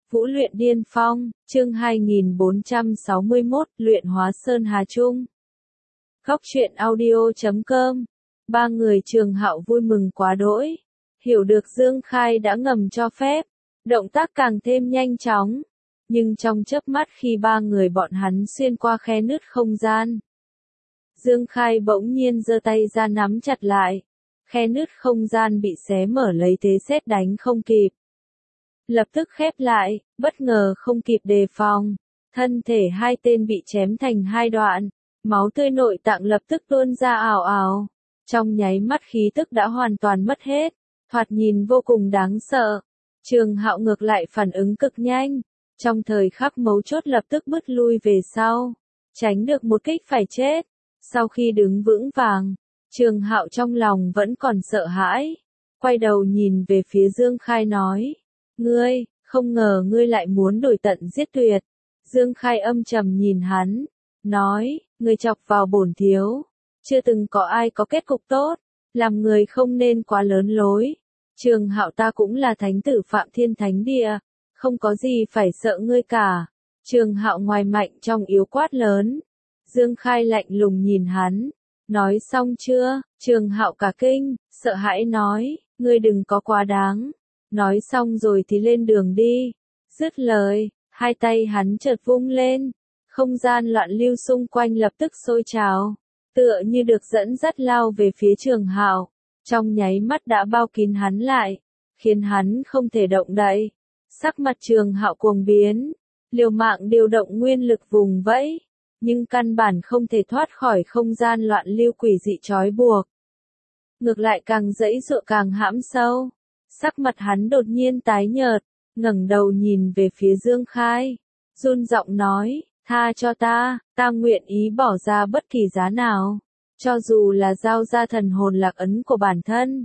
Vũ luyện điên phong, chương 2461, luyện hóa Sơn Hà Trung. Góc truyện audio.com. Ba người Trường Hạo vui mừng quá đỗi. Hiểu được Dương Khai đã ngầm cho phép. Động tác càng thêm nhanh chóng. Nhưng trong chớp mắt khi ba người bọn hắn xuyên qua khe nứt không gian, Dương Khai bỗng nhiên giơ tay ra nắm chặt lại. Khe nứt không gian bị xé mở lấy thế sét đánh không kịp. Lập tức khép lại, bất ngờ không kịp đề phòng. Thân thể hai tên bị chém thành hai đoạn. Máu tươi nội tạng lập tức tuôn ra ào ào. Trong nháy mắt khí tức đã hoàn toàn mất hết. Thoạt nhìn vô cùng đáng sợ. Trường Hạo ngược lại phản ứng cực nhanh. Trong thời khắc mấu chốt lập tức bứt lui về sau. Tránh được một kích phải chết. Sau khi đứng vững vàng, Trường Hạo trong lòng vẫn còn sợ hãi. Quay đầu nhìn về phía Dương Khai nói. Ngươi, không ngờ ngươi lại muốn đổi tận giết tuyệt. Dương Khai âm trầm nhìn hắn, nói, ngươi chọc vào bổn thiếu. Chưa từng có ai có kết cục tốt, làm người không nên quá lớn lối. Trường Hạo ta cũng là thánh tử Phạm Thiên Thánh Địa, không có gì phải sợ ngươi cả. Trường Hạo ngoài mạnh trong yếu quát lớn. Dương Khai lạnh lùng nhìn hắn, nói xong chưa? Trường Hạo cả kinh, sợ hãi nói, ngươi đừng có quá đáng. Nói xong rồi thì lên đường đi. Dứt lời, hai tay hắn chợt vung lên. Không gian loạn lưu xung quanh lập tức sôi trào. Tựa như được dẫn dắt lao về phía Trường Hạo. Trong nháy mắt đã bao kín hắn lại. Khiến hắn không thể động đậy. Sắc mặt Trường Hạo cuồng biến. Liều mạng điều động nguyên lực vùng vẫy. Nhưng căn bản không thể thoát khỏi không gian loạn lưu quỷ dị trói buộc. Ngược lại càng giãy giụa càng hãm sâu. Sắc mặt hắn đột nhiên tái nhợt, ngẩng đầu nhìn về phía Dương Khai, run giọng nói, tha cho ta nguyện ý bỏ ra bất kỳ giá nào, cho dù là giao ra thần hồn lạc ấn của bản thân.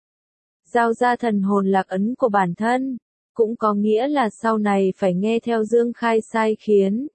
Giao ra thần hồn lạc ấn của bản thân, cũng có nghĩa là sau này phải nghe theo Dương Khai sai khiến.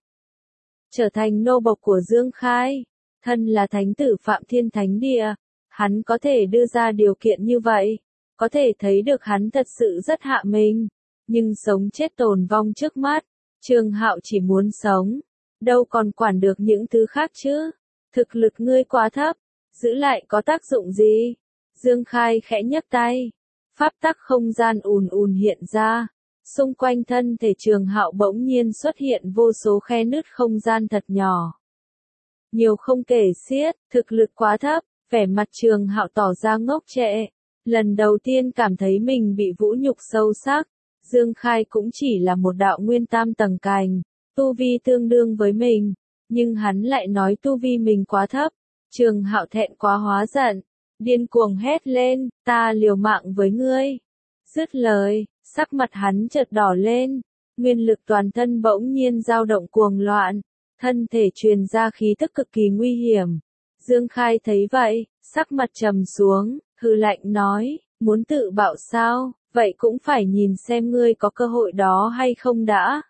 Trở thành nô bộc của Dương Khai, thân là thánh tử Phạm Thiên Thánh Địa, hắn có thể đưa ra điều kiện như vậy. Có thể thấy được hắn thật sự rất hạ mình, nhưng sống chết tồn vong trước mắt, Trường Hạo chỉ muốn sống, đâu còn quản được những thứ khác chứ. Thực lực ngươi quá thấp, giữ lại có tác dụng gì? Dương Khai khẽ nhấc tay, pháp tắc không gian ùn ùn hiện ra, xung quanh thân thể Trường Hạo bỗng nhiên xuất hiện vô số khe nứt không gian thật nhỏ. Nhiều không kể xiết, thực lực quá thấp, vẻ mặt Trường Hạo tỏ ra ngốc trệ. Lần đầu tiên cảm thấy mình bị vũ nhục sâu sắc, Dương Khai cũng chỉ là một đạo nguyên tam tầng cành, tu vi tương đương với mình, nhưng hắn lại nói tu vi mình quá thấp. Trường Hạo thẹn quá hóa giận, điên cuồng hét lên, ta liều mạng với ngươi. Dứt lời, sắc mặt hắn chợt đỏ lên, nguyên lực toàn thân bỗng nhiên dao động cuồng loạn, thân thể truyền ra khí tức cực kỳ nguy hiểm. Dương Khai thấy vậy, sắc mặt trầm xuống. Hừ lạnh nói, muốn tự bạo sao, vậy cũng phải nhìn xem ngươi có cơ hội đó hay không đã.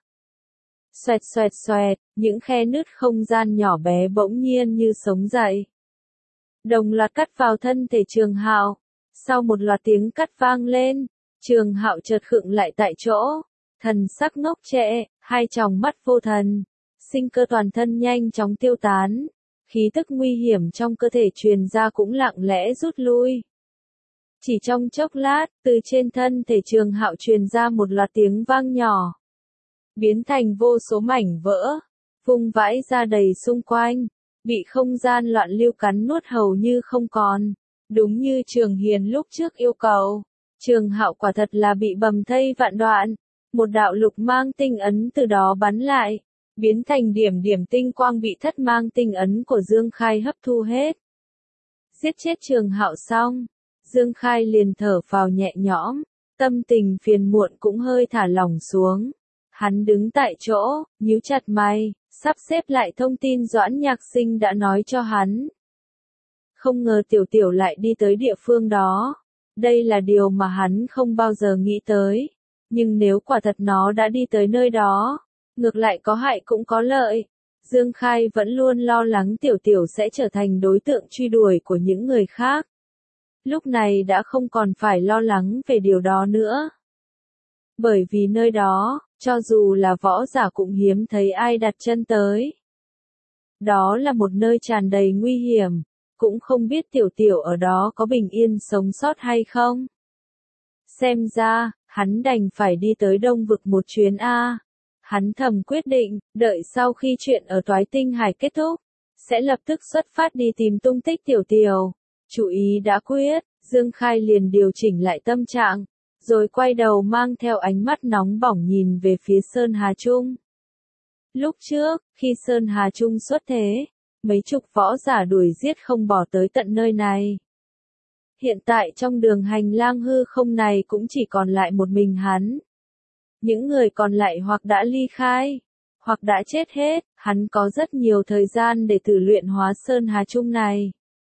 Xoẹt xoẹt xoẹt, những khe nứt không gian nhỏ bé bỗng nhiên như sống dậy. Đồng loạt cắt vào thân thể Trường Hạo. Sau một loạt tiếng cắt vang lên, Trường Hạo chợt khựng lại tại chỗ, thần sắc ngốc trệ, hai tròng mắt vô thần, sinh cơ toàn thân nhanh chóng tiêu tán, khí tức nguy hiểm trong cơ thể truyền ra cũng lặng lẽ rút lui. Chỉ trong chốc lát, từ trên thân thể Trường Hạo truyền ra một loạt tiếng vang nhỏ, biến thành vô số mảnh vỡ, vung vãi ra đầy xung quanh, bị không gian loạn lưu cắn nuốt hầu như không còn. Đúng như Trường Hiền lúc trước yêu cầu, Trường Hạo quả thật là bị bầm thây vạn đoạn, một đạo lục mang tinh ấn từ đó bắn lại, biến thành điểm điểm tinh quang bị thất mang tinh ấn của Dương Khai hấp thu hết. Giết chết Trường Hạo xong, Dương Khai liền thở phào nhẹ nhõm, tâm tình phiền muộn cũng hơi thả lỏng xuống. Hắn đứng tại chỗ, nhíu chặt mày, sắp xếp lại thông tin Doãn Nhạc Sinh đã nói cho hắn. Không ngờ Tiểu Tiểu lại đi tới địa phương đó. Đây là điều mà hắn không bao giờ nghĩ tới. Nhưng nếu quả thật nó đã đi tới nơi đó, ngược lại có hại cũng có lợi. Dương Khai vẫn luôn lo lắng Tiểu Tiểu sẽ trở thành đối tượng truy đuổi của những người khác. Lúc này đã không còn phải lo lắng về điều đó nữa. Bởi vì nơi đó, Cho dù là võ giả cũng hiếm thấy ai đặt chân tới. Đó là một nơi tràn đầy nguy hiểm, cũng không biết tiểu tiểu ở đó có bình yên sống sót hay không. Xem ra, hắn đành phải đi tới Đông Vực một chuyến a. Hắn thầm quyết định, đợi sau khi chuyện ở Toái Tinh Hải kết thúc, sẽ lập tức xuất phát đi tìm tung tích tiểu tiểu. Chủ ý đã quyết, Dương Khai liền điều chỉnh lại tâm trạng, rồi quay đầu mang theo ánh mắt nóng bỏng nhìn về phía Sơn Hà Trung. Lúc trước, khi Sơn Hà Trung xuất thế, mấy chục võ giả đuổi giết không bỏ tới tận nơi này. Hiện tại trong đường hành lang hư không này cũng chỉ còn lại một mình hắn. Những người còn lại hoặc đã ly khai, hoặc đã chết hết, hắn có rất nhiều thời gian để thử luyện hóa Sơn Hà Trung này.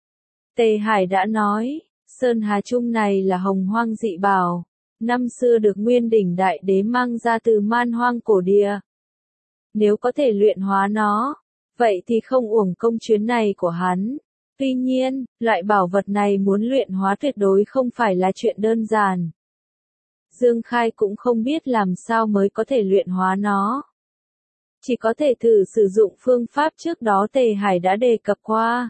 Tề Hải đã nói, Sơn Hà Trung này là hồng hoang dị bảo, năm xưa được Nguyên Đỉnh Đại Đế mang ra từ man hoang cổ địa. Nếu có thể luyện hóa nó, vậy thì không uổng công chuyến này của hắn. Tuy nhiên, loại bảo vật này muốn luyện hóa tuyệt đối không phải là chuyện đơn giản. Dương Khai cũng không biết làm sao mới có thể luyện hóa nó. Chỉ có thể thử sử dụng phương pháp trước đó Tề Hải đã đề cập qua.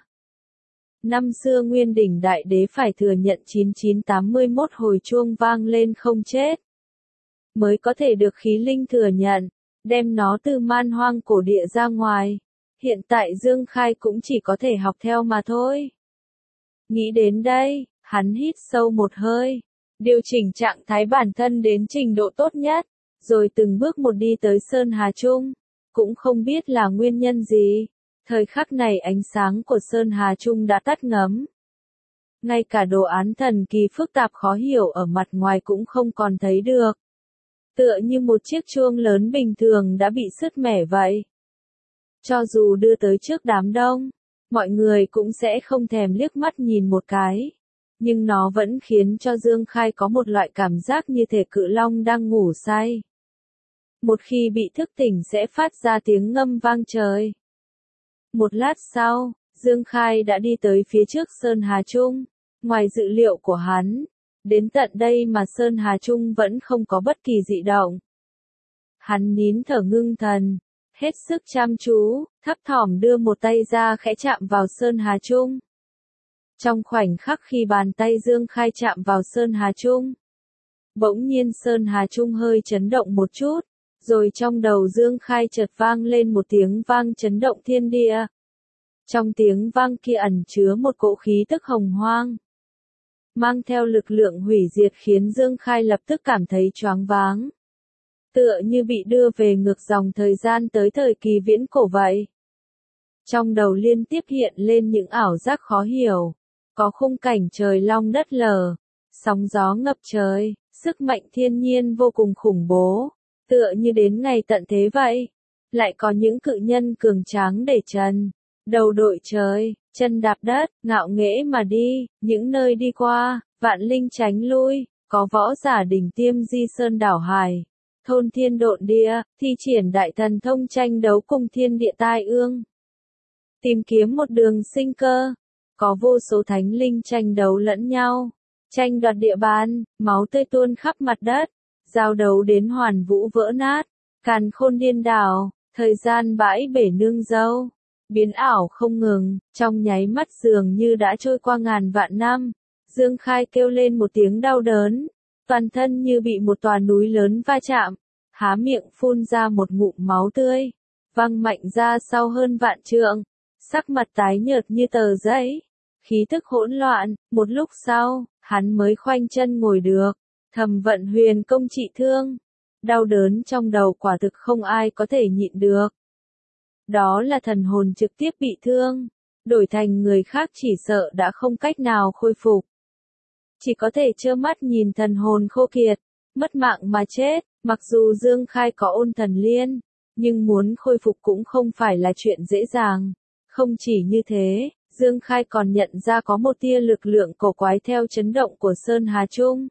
Năm xưa Nguyên Đỉnh Đại Đế phải thừa nhận 9981 hồi chuông vang lên không chết, mới có thể được khí linh thừa nhận, đem nó từ man hoang cổ địa ra ngoài. Hiện tại Dương Khai cũng chỉ có thể học theo mà thôi. Nghĩ đến đây, hắn hít sâu một hơi, điều chỉnh trạng thái bản thân đến trình độ tốt nhất, rồi từng bước một đi tới Sơn Hà Trung. Cũng không biết là nguyên nhân gì, thời khắc này ánh sáng của Sơn Hà Trung đã tắt ngấm. Ngay cả đồ án thần kỳ phức tạp khó hiểu ở mặt ngoài cũng không còn thấy được. Tựa như một chiếc chuông lớn bình thường đã bị sứt mẻ vậy. Cho dù đưa tới trước đám đông, mọi người cũng sẽ không thèm liếc mắt nhìn một cái. Nhưng nó vẫn khiến cho Dương Khai có một loại cảm giác như thể cự long đang ngủ say. Một khi bị thức tỉnh sẽ phát ra tiếng ngâm vang trời. Một lát sau, Dương Khai đã đi tới phía trước Sơn Hà Trung. Ngoài dự liệu của hắn, đến tận đây mà Sơn Hà Trung vẫn không có bất kỳ dị động. Hắn nín thở ngưng thần, hết sức chăm chú, thấp thỏm đưa một tay ra khẽ chạm vào Sơn Hà Trung. Trong khoảnh khắc khi bàn tay Dương Khai chạm vào Sơn Hà Trung, bỗng nhiên Sơn Hà Trung hơi chấn động một chút, rồi trong đầu Dương Khai chợt vang lên một tiếng vang chấn động thiên địa. Trong tiếng vang kia ẩn chứa một cỗ khí tức hồng hoang, mang theo lực lượng hủy diệt khiến Dương Khai lập tức cảm thấy choáng váng. Tựa như bị đưa về ngược dòng thời gian tới thời kỳ viễn cổ vậy. Trong đầu liên tiếp hiện lên những ảo giác khó hiểu, có khung cảnh trời long đất lở, sóng gió ngập trời, sức mạnh thiên nhiên vô cùng khủng bố, tựa như đến ngày tận thế vậy. Lại có những cự nhân cường tráng để trần, đầu đội trời, chân đạp đất, ngạo nghễ mà đi, những nơi đi qua, vạn linh tránh lui, có võ giả đỉnh tiêm di sơn đảo hải, thôn thiên độn địa, thi triển đại thần thông tranh đấu cùng thiên địa tai ương. Tìm kiếm một đường sinh cơ, có vô số thánh linh tranh đấu lẫn nhau, tranh đoạt địa bàn, máu tươi tuôn khắp mặt đất, giao đấu đến hoàn vũ vỡ nát, càn khôn điên đảo, thời gian bãi bể nương dâu, biến ảo không ngừng, trong nháy mắt dường như đã trôi qua ngàn vạn năm. Dương Khai kêu lên một tiếng đau đớn, toàn thân như bị một tòa núi lớn va chạm, há miệng phun ra một ngụm máu tươi, văng mạnh ra sau hơn vạn trượng, sắc mặt tái nhợt như tờ giấy, khí tức hỗn loạn. Một lúc sau, hắn mới khoanh chân ngồi được, thầm vận huyền công trị thương. Đau đớn trong đầu quả thực không ai có thể nhịn được. Đó là thần hồn trực tiếp bị thương, đổi thành người khác chỉ sợ đã không cách nào khôi phục. Chỉ có thể trơ mắt nhìn thần hồn khô kiệt, mất mạng mà chết. Mặc dù Dương Khai có ôn thần liên, nhưng muốn khôi phục cũng không phải là chuyện dễ dàng. Không chỉ như thế, Dương Khai còn nhận ra có một tia lực lượng cổ quái theo chấn động của Sơn Hà Trung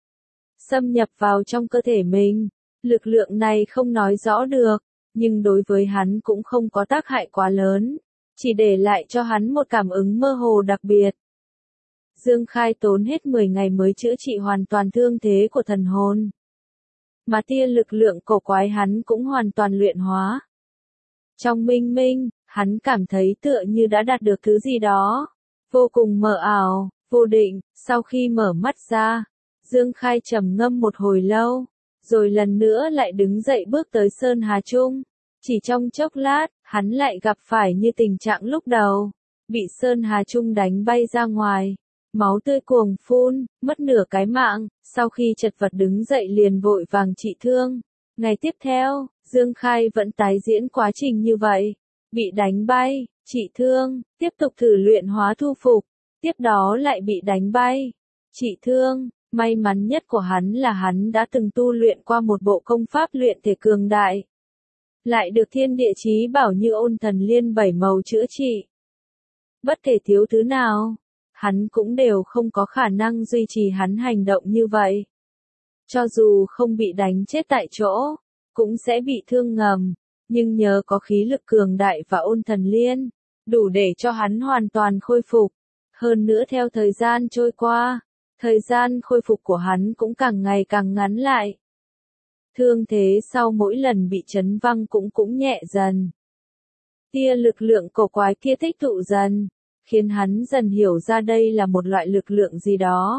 xâm nhập vào trong cơ thể mình. Lực lượng này không nói rõ được, nhưng đối với hắn cũng không có tác hại quá lớn, chỉ để lại cho hắn một cảm ứng mơ hồ đặc biệt. Dương Khai tốn hết 10 ngày mới chữa trị hoàn toàn thương thế của thần hồn. mà tia lực lượng cổ quái hắn cũng hoàn toàn luyện hóa. Trong minh minh, hắn cảm thấy tựa như đã đạt được thứ gì đó, vô cùng mờ ảo, vô định. Sau khi mở mắt ra, Dương Khai trầm ngâm một hồi lâu, rồi lần nữa lại đứng dậy bước tới Sơn Hà Trung. Chỉ trong chốc lát, hắn lại gặp phải như tình trạng lúc đầu, bị Sơn Hà Trung đánh bay ra ngoài, máu tươi cuồng phun, mất nửa cái mạng. Sau khi chật vật đứng dậy liền vội vàng trị thương. Ngày tiếp theo, Dương Khai vẫn tái diễn quá trình như vậy, bị đánh bay, trị thương, tiếp tục thử luyện hóa thu phục, tiếp đó lại bị đánh bay, trị thương. May mắn nhất của hắn là hắn đã từng tu luyện qua một bộ công pháp luyện thể cường đại, lại được thiên địa chí bảo như Ôn Thần Liên 7 màu chữa trị. Bất kể thiếu thứ nào, hắn cũng đều không có khả năng duy trì hắn hành động như vậy. Cho dù không bị đánh chết tại chỗ, cũng sẽ bị thương ngầm, nhưng nhờ có khí lực cường đại và Ôn Thần Liên, đủ để cho hắn hoàn toàn khôi phục. Hơn nữa theo thời gian trôi qua, thời gian khôi phục của hắn cũng càng ngày càng ngắn lại. Thương thế sau mỗi lần bị chấn văng cũng nhẹ dần. Tia lực lượng cổ quái kia tích tụ dần, khiến hắn dần hiểu ra đây là một loại lực lượng gì đó.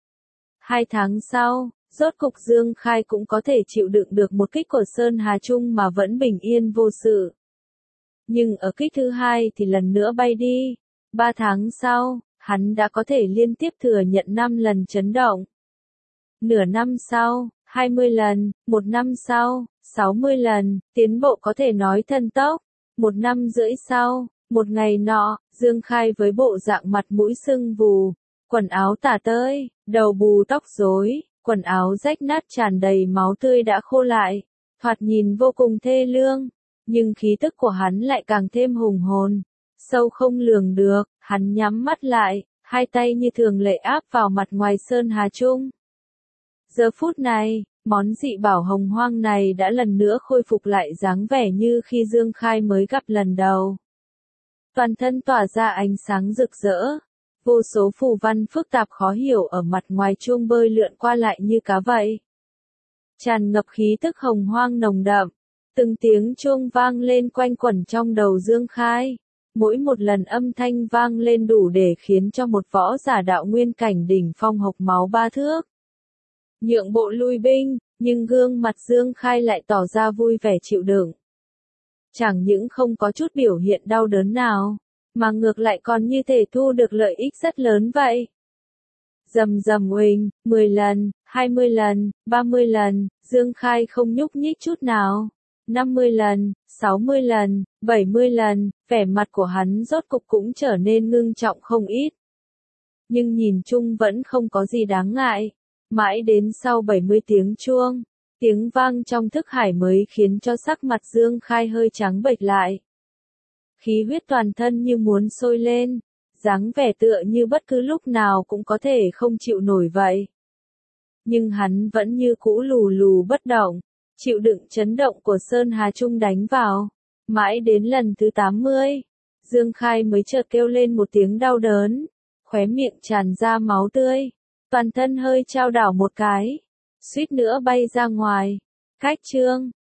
2 tháng sau, rốt cục Dương Khai cũng có thể chịu đựng được một kích của Sơn Hà Trung mà vẫn bình yên vô sự. Nhưng ở kích thứ 2 thì lần nữa bay đi. 3 tháng sau, hắn đã có thể liên tiếp thừa nhận 5 lần chấn động. Nửa năm sau, 20 lần, 1 năm sau, 60 lần, tiến bộ có thể nói thần tốc. 1 năm rưỡi sau, một ngày nọ, Dương Khai với bộ dạng mặt mũi sưng vù, quần áo tả tơi, đầu bù tóc rối, quần áo rách nát tràn đầy máu tươi đã khô lại, thoạt nhìn vô cùng thê lương, nhưng khí tức của hắn lại càng thêm hùng hồn, sâu không lường được. Hắn nhắm mắt lại, hai tay như thường lệ áp vào mặt ngoài Sơn Hà Trung. Giờ phút này, món dị bảo hồng hoang này đã lần nữa khôi phục lại dáng vẻ như khi Dương Khai mới gặp lần đầu. Toàn thân tỏa ra ánh sáng rực rỡ, vô số phù văn phức tạp khó hiểu ở mặt ngoài chuông bơi lượn qua lại như cá vậy. Tràn ngập khí tức hồng hoang nồng đậm, từng tiếng chuông vang lên quanh quẩn trong đầu Dương Khai. Mỗi một lần âm thanh vang lên đủ để khiến cho một võ giả đạo nguyên cảnh đỉnh phong hộc máu 3 thước. Nhượng bộ lui binh, nhưng gương mặt Dương Khai lại tỏ ra vui vẻ chịu đựng. Chẳng những không có chút biểu hiện đau đớn nào, mà ngược lại còn như thể thu được lợi ích rất lớn vậy. Rầm rầm uỳnh, 10 lần, 20 lần, 30 lần, Dương Khai không nhúc nhích chút nào. 50 lần, 60 lần, 70 lần, vẻ mặt của hắn rốt cục cũng trở nên ngưng trọng không ít. Nhưng nhìn chung vẫn không có gì đáng ngại. Mãi đến sau 70 tiếng chuông, tiếng vang trong thức hải mới khiến cho sắc mặt Dương Khai hơi trắng bệch lại. Khí huyết toàn thân như muốn sôi lên, dáng vẻ tựa như bất cứ lúc nào cũng có thể không chịu nổi vậy. Nhưng hắn vẫn như cũ lù lù bất động, chịu đựng chấn động của Sơn Hà Trung đánh vào. Mãi đến lần thứ 80, Dương Khai mới chợt kêu lên một tiếng đau đớn, khóe miệng tràn ra máu tươi, toàn thân hơi chao đảo một cái, suýt nữa bay ra ngoài. Cách chương